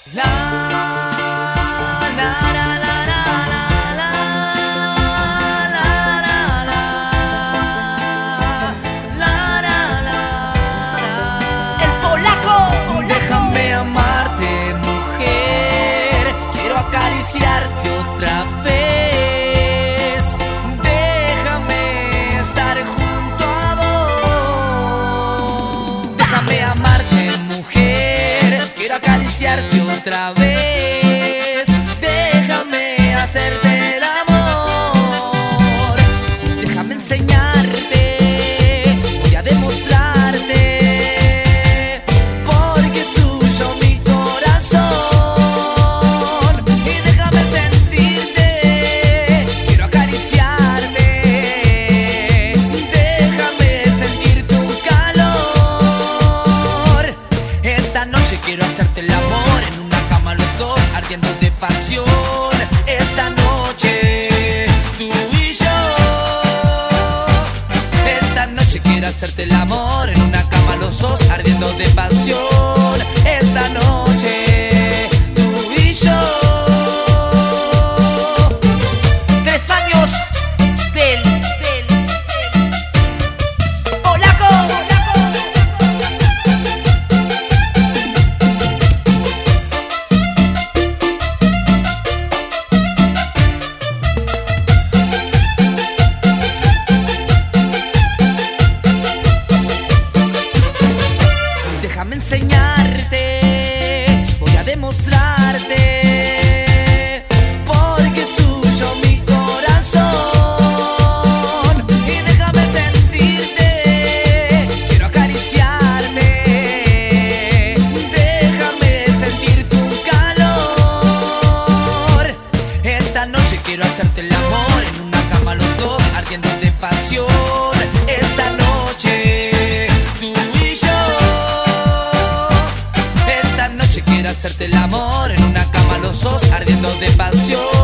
La, la, la, la, la, la, la, la, la, la, la. El polaco. Déjame amarte, mujer. Quiero acariciarte otra vez. Déjame estar junto a vos. Déjame amarte, mujer. Quiero acariciarte otra vez. Déjame hacerte el amor. Déjame enseñarte. Voy a demostrarte. Porque es suyo mi corazón. Y déjame sentirte. Quiero acariciarte. Déjame sentir tu calor. Esta noche quiero hacerte el amor en una cama los dos ardiendo de pasión. Esta noche tú y yo. Esta noche quiero hacerte el amor en una cama los dos ardiendo de pasión. Esta noche tú y yo. 3 años del polaco. Déjame enseñarte, voy a demostrarte, porque es suyo mi corazón. Y déjame sentirte, quiero acariciarte, déjame sentir tu calor. Esta noche quiero hacerte el amor en una cama los dos ardiendo de pasión. Esta noche tú y yo. Esta noche quiero hacerte el amor en una cama los dos ardiendo de pasión.